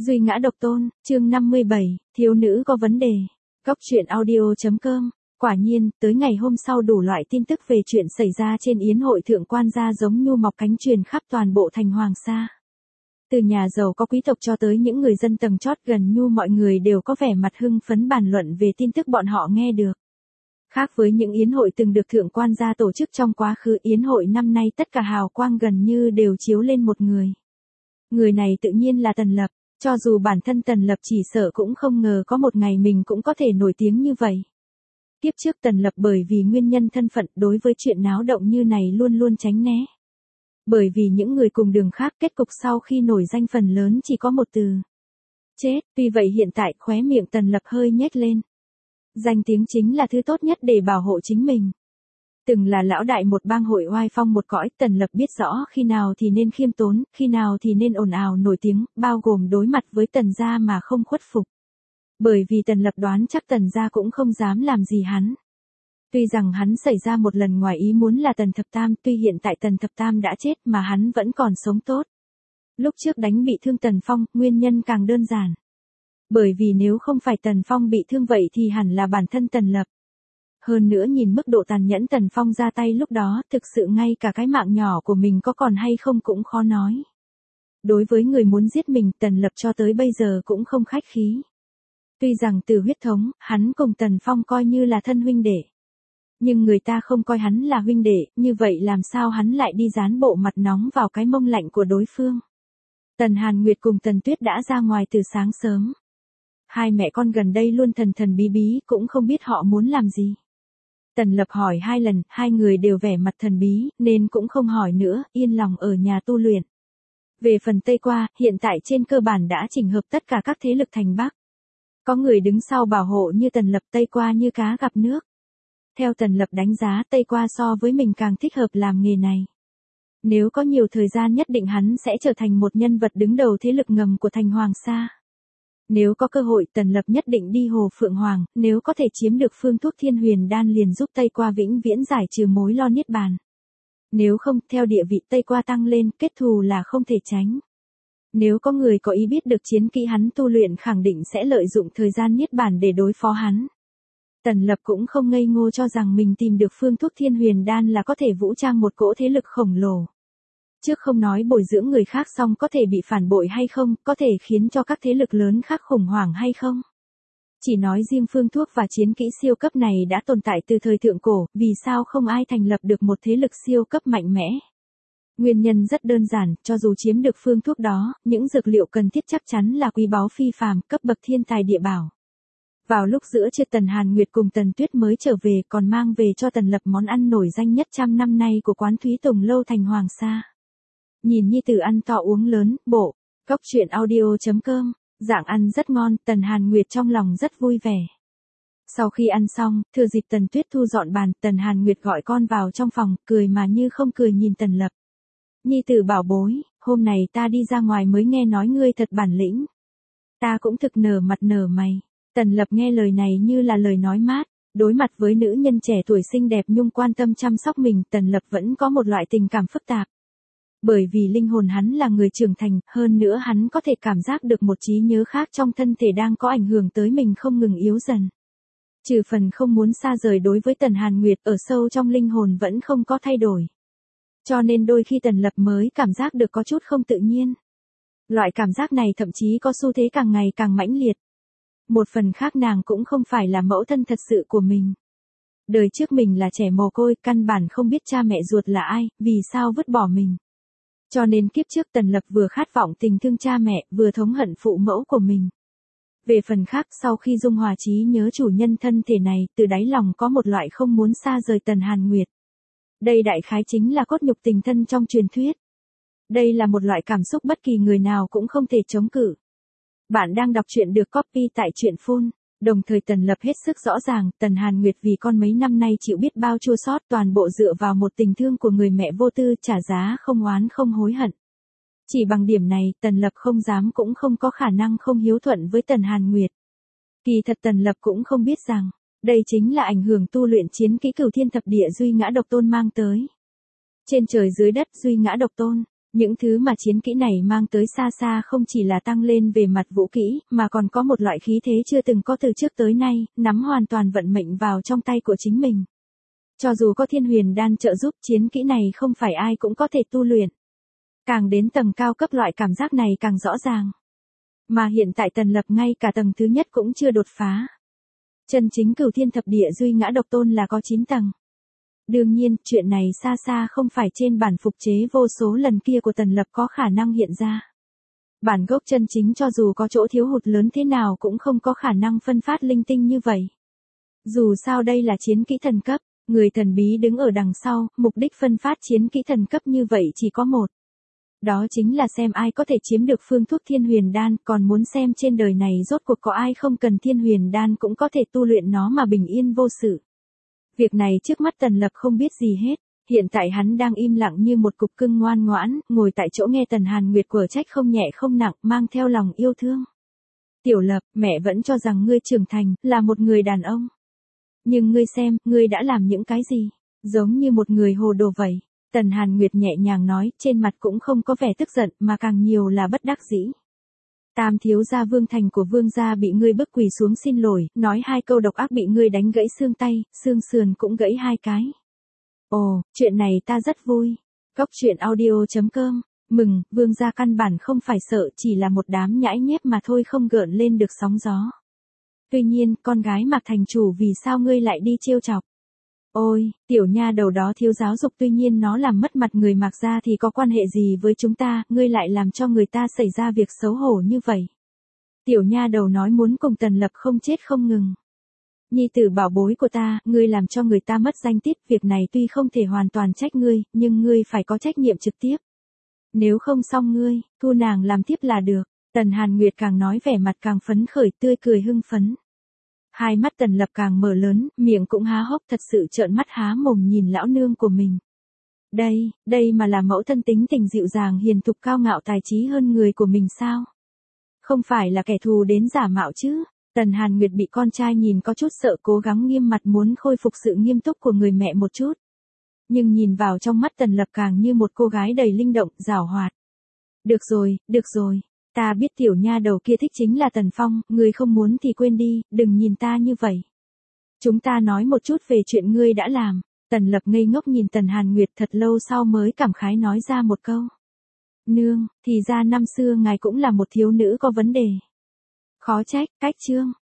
Duy ngã độc tôn, chương 57, thiếu nữ có vấn đề. Góc truyện audio.com. Quả nhiên, tới ngày hôm sau đủ loại tin tức về chuyện xảy ra trên yến hội thượng quan gia giống nhu mọc cánh truyền khắp toàn bộ thành Hoàng Sa. Từ nhà giàu có quý tộc cho tới những người dân tầng chót gần nhu mọi người đều có vẻ mặt hưng phấn bàn luận về tin tức bọn họ nghe được. Khác với những yến hội từng được thượng quan gia tổ chức trong quá khứ, yến hội năm nay tất cả hào quang gần như đều chiếu lên một người. Người này tự nhiên là Tần Lập. Cho dù bản thân Tần Lập chỉ sợ cũng không ngờ có một ngày mình cũng có thể nổi tiếng như vậy. Tiếp trước Tần Lập bởi vì nguyên nhân thân phận đối với chuyện náo động như này luôn luôn tránh né. Bởi vì những người cùng đường khác kết cục sau khi nổi danh phần lớn chỉ có một từ. Chết, tuy vậy hiện tại khóe miệng Tần Lập hơi nhếch lên. Danh tiếng chính là thứ tốt nhất để bảo hộ chính mình. Từng là lão đại một bang hội oai phong một cõi, Tần Lập biết rõ khi nào thì nên khiêm tốn, khi nào thì nên ồn ào nổi tiếng, bao gồm đối mặt với Tần gia mà không khuất phục. Bởi vì Tần Lập đoán chắc Tần gia cũng không dám làm gì hắn. Tuy rằng hắn xảy ra một lần ngoài ý muốn là Tần Thập Tam, tuy hiện tại Tần Thập Tam đã chết mà hắn vẫn còn sống tốt. Lúc trước đánh bị thương Tần Phong, nguyên nhân càng đơn giản. Bởi vì nếu không phải Tần Phong bị thương vậy thì hẳn là bản thân Tần Lập. Hơn nữa nhìn mức độ tàn nhẫn Tần Phong ra tay lúc đó, thực sự ngay cả cái mạng nhỏ của mình có còn hay không cũng khó nói. Đối với người muốn giết mình, Tần Lập cho tới bây giờ cũng không khách khí. Tuy rằng từ huyết thống, hắn cùng Tần Phong coi như là thân huynh đệ. Nhưng người ta không coi hắn là huynh đệ, như vậy làm sao hắn lại đi dán bộ mặt nóng vào cái mông lạnh của đối phương. Tần Hàn Nguyệt cùng Tần Tuyết đã ra ngoài từ sáng sớm. Hai mẹ con gần đây luôn thần thần bí bí, cũng không biết họ muốn làm gì. Tần Lập hỏi hai lần, hai người đều vẻ mặt thần bí, nên cũng không hỏi nữa, yên lòng ở nhà tu luyện. Về phần Tây Qua, hiện tại trên cơ bản đã chỉnh hợp tất cả các thế lực thành Bắc. Có người đứng sau bảo hộ như Tần Lập, Tây Qua như cá gặp nước. Theo Tần Lập đánh giá, Tây Qua so với mình càng thích hợp làm nghề này. Nếu có nhiều thời gian nhất định hắn sẽ trở thành một nhân vật đứng đầu thế lực ngầm của thành Hoàng Sa. Nếu có cơ hội Tần Lập nhất định đi Hồ Phượng Hoàng, nếu có thể chiếm được phương thuốc Thiên Huyền Đan liền giúp Tây Qua vĩnh viễn giải trừ mối lo niết bàn. Nếu không, theo địa vị Tây Qua tăng lên, kết thù là không thể tránh. Nếu có người có ý biết được chiến kỹ hắn tu luyện khẳng định sẽ lợi dụng thời gian niết bàn để đối phó hắn. Tần Lập cũng không ngây ngô cho rằng mình tìm được phương thuốc Thiên Huyền Đan là có thể vũ trang một cỗ thế lực khổng lồ. Trước không nói bồi dưỡng người khác xong có thể bị phản bội hay không, có thể khiến cho các thế lực lớn khác khủng hoảng hay không. Chỉ nói riêng phương thuốc và chiến kỹ siêu cấp này đã tồn tại từ thời thượng cổ, vì sao không ai thành lập được một thế lực siêu cấp mạnh mẽ. Nguyên nhân rất đơn giản, cho dù chiếm được phương thuốc đó, những dược liệu cần thiết chắc chắn là quý báu phi phàm, cấp bậc thiên tài địa bảo. Vào lúc giữa trưa Tần Hàn Nguyệt cùng Tần Tuyết mới trở về còn mang về cho Tần Lập món ăn nổi danh nhất trăm năm nay của quán Thúy Tùng Lâu thành Hoàng Sa. Nhìn nhi tử ăn to uống lớn, bộ. Góc truyện audio.com. Dạng ăn rất ngon, Tần Hàn Nguyệt trong lòng rất vui vẻ. Sau khi ăn xong, thừa dịp Tần Tuyết thu dọn bàn, Tần Hàn Nguyệt gọi con vào trong phòng, cười mà như không cười nhìn Tần Lập. Nhi tử bảo bối, hôm này ta đi ra ngoài mới nghe nói ngươi thật bản lĩnh. Ta cũng thực nở mặt nở mày. Tần Lập nghe lời này như là lời nói mát. Đối mặt với nữ nhân trẻ tuổi xinh đẹp nhung quan tâm chăm sóc mình, Tần Lập vẫn có một loại tình cảm phức tạp. Bởi vì linh hồn hắn là người trưởng thành, hơn nữa hắn có thể cảm giác được một trí nhớ khác trong thân thể đang có ảnh hưởng tới mình không ngừng yếu dần. Trừ phần không muốn xa rời đối với Tần Hàn Nguyệt, ở sâu trong linh hồn vẫn không có thay đổi. Cho nên đôi khi Tần Lập mới cảm giác được có chút không tự nhiên. Loại cảm giác này thậm chí có xu thế càng ngày càng mãnh liệt. Một phần khác nàng cũng không phải là mẫu thân thật sự của mình. Đời trước mình là trẻ mồ côi, căn bản không biết cha mẹ ruột là ai, vì sao vứt bỏ mình. Cho nên kiếp trước Tần Lập vừa khát vọng tình thương cha mẹ, vừa thống hận phụ mẫu của mình. Về phần khác, sau khi dung hòa trí nhớ chủ nhân thân thể này, từ đáy lòng có một loại không muốn xa rời Tần Hàn Nguyệt. Đây đại khái chính là cốt nhục tình thân trong truyền thuyết. Đây là một loại cảm xúc bất kỳ người nào cũng không thể chống cự. Bạn đang đọc truyện được copy tại truyện Phun. Đồng thời Tần Lập hết sức rõ ràng, Tần Hàn Nguyệt vì con mấy năm nay chịu biết bao chua xót, toàn bộ dựa vào một tình thương của người mẹ vô tư, trả giá không oán không hối hận. Chỉ bằng điểm này, Tần Lập không dám cũng không có khả năng không hiếu thuận với Tần Hàn Nguyệt. Kỳ thật Tần Lập cũng không biết rằng, đây chính là ảnh hưởng tu luyện chiến kỹ Cửu Thiên Thập Địa Duy Ngã Độc Tôn mang tới. Trên trời dưới đất Duy Ngã Độc Tôn, Những thứ mà chiến kỹ này mang tới xa xa không chỉ là tăng lên về mặt vũ kỹ, mà còn có một loại khí thế chưa từng có từ trước tới nay, nắm hoàn toàn vận mệnh vào trong tay của chính mình. Cho dù có thiên huyền đan trợ giúp, chiến kỹ này không phải ai cũng có thể tu luyện. Càng đến tầng cao cấp loại cảm giác này càng rõ ràng. Mà hiện tại Tần Lập ngay cả tầng thứ nhất cũng chưa đột phá. Chân chính Cửu Thiên Thập Địa Duy Ngã Độc Tôn là có 9 tầng. Đương nhiên, chuyện này xa xa không phải trên bản phục chế vô số lần kia của Tần Lập có khả năng hiện ra. Bản gốc chân chính cho dù có chỗ thiếu hụt lớn thế nào cũng không có khả năng phân phát linh tinh như vậy. Dù sao đây là chiến kỹ thần cấp, người thần bí đứng ở đằng sau, mục đích phân phát chiến kỹ thần cấp như vậy chỉ có một. Đó chính là xem ai có thể chiếm được phương thuốc thiên huyền đan, còn muốn xem trên đời này rốt cuộc có ai không cần thiên huyền đan cũng có thể tu luyện nó mà bình yên vô sự. Việc này trước mắt Tần Lập không biết gì hết, hiện tại hắn đang im lặng như một cục cưng ngoan ngoãn, ngồi tại chỗ nghe Tần Hàn Nguyệt quở trách không nhẹ không nặng, mang theo lòng yêu thương. Tiểu Lập, mẹ vẫn cho rằng ngươi trưởng thành, là một người đàn ông. Nhưng ngươi xem, ngươi đã làm những cái gì? Giống như một người hồ đồ vậy. Tần Hàn Nguyệt nhẹ nhàng nói, trên mặt cũng không có vẻ tức giận, mà càng nhiều là bất đắc dĩ. Tam thiếu gia Vương Thành của Vương gia bị ngươi bức quỳ xuống xin lỗi, nói 2 câu độc ác bị ngươi đánh gãy xương tay, xương sườn cũng gãy 2 cái. Ồ, chuyện này ta rất vui. Cóc truyện audio.com, mừng, Vương gia căn bản không phải sợ, chỉ là một đám nhãi nhép mà thôi, không gợn lên được sóng gió. Tuy nhiên, con gái Mạc thành chủ vì sao ngươi lại đi trêu chọc? Ôi, tiểu nha đầu đó thiếu giáo dục, tuy nhiên nó làm mất mặt người Mạc gia thì có quan hệ gì với chúng ta, ngươi lại làm cho người ta xảy ra việc xấu hổ như vậy. Tiểu nha đầu nói muốn cùng Tần Lập không chết không ngừng. Nhi tử bảo bối của ta, ngươi làm cho người ta mất danh tiết, việc này tuy không thể hoàn toàn trách ngươi, nhưng ngươi phải có trách nhiệm trực tiếp. Nếu không xong ngươi, thu nàng làm tiếp là được. Tần Hàn Nguyệt càng nói vẻ mặt càng phấn khởi, tươi cười hưng phấn. Hai mắt Tần Lập càng mở lớn, miệng cũng há hốc, thật sự trợn mắt há mồm nhìn lão nương của mình. Đây mà là mẫu thân tính tình dịu dàng hiền thục cao ngạo tài trí hơn người của mình sao? Không phải là kẻ thù đến giả mạo chứ? Tần Hàn Nguyệt bị con trai nhìn có chút sợ, cố gắng nghiêm mặt muốn khôi phục sự nghiêm túc của người mẹ một chút. Nhưng nhìn vào trong mắt Tần Lập càng như một cô gái đầy linh động, giảo hoạt. Được rồi. Ta biết tiểu nha đầu kia thích chính là Tần Phong, ngươi không muốn thì quên đi, đừng nhìn ta như vậy. Chúng ta nói một chút về chuyện ngươi đã làm. Tần Lập ngây ngốc nhìn Tần Hàn Nguyệt thật lâu sau mới cảm khái nói ra một câu. Nương, thì ra năm xưa ngài cũng là một thiếu nữ có vấn đề. Khó trách, cách chương.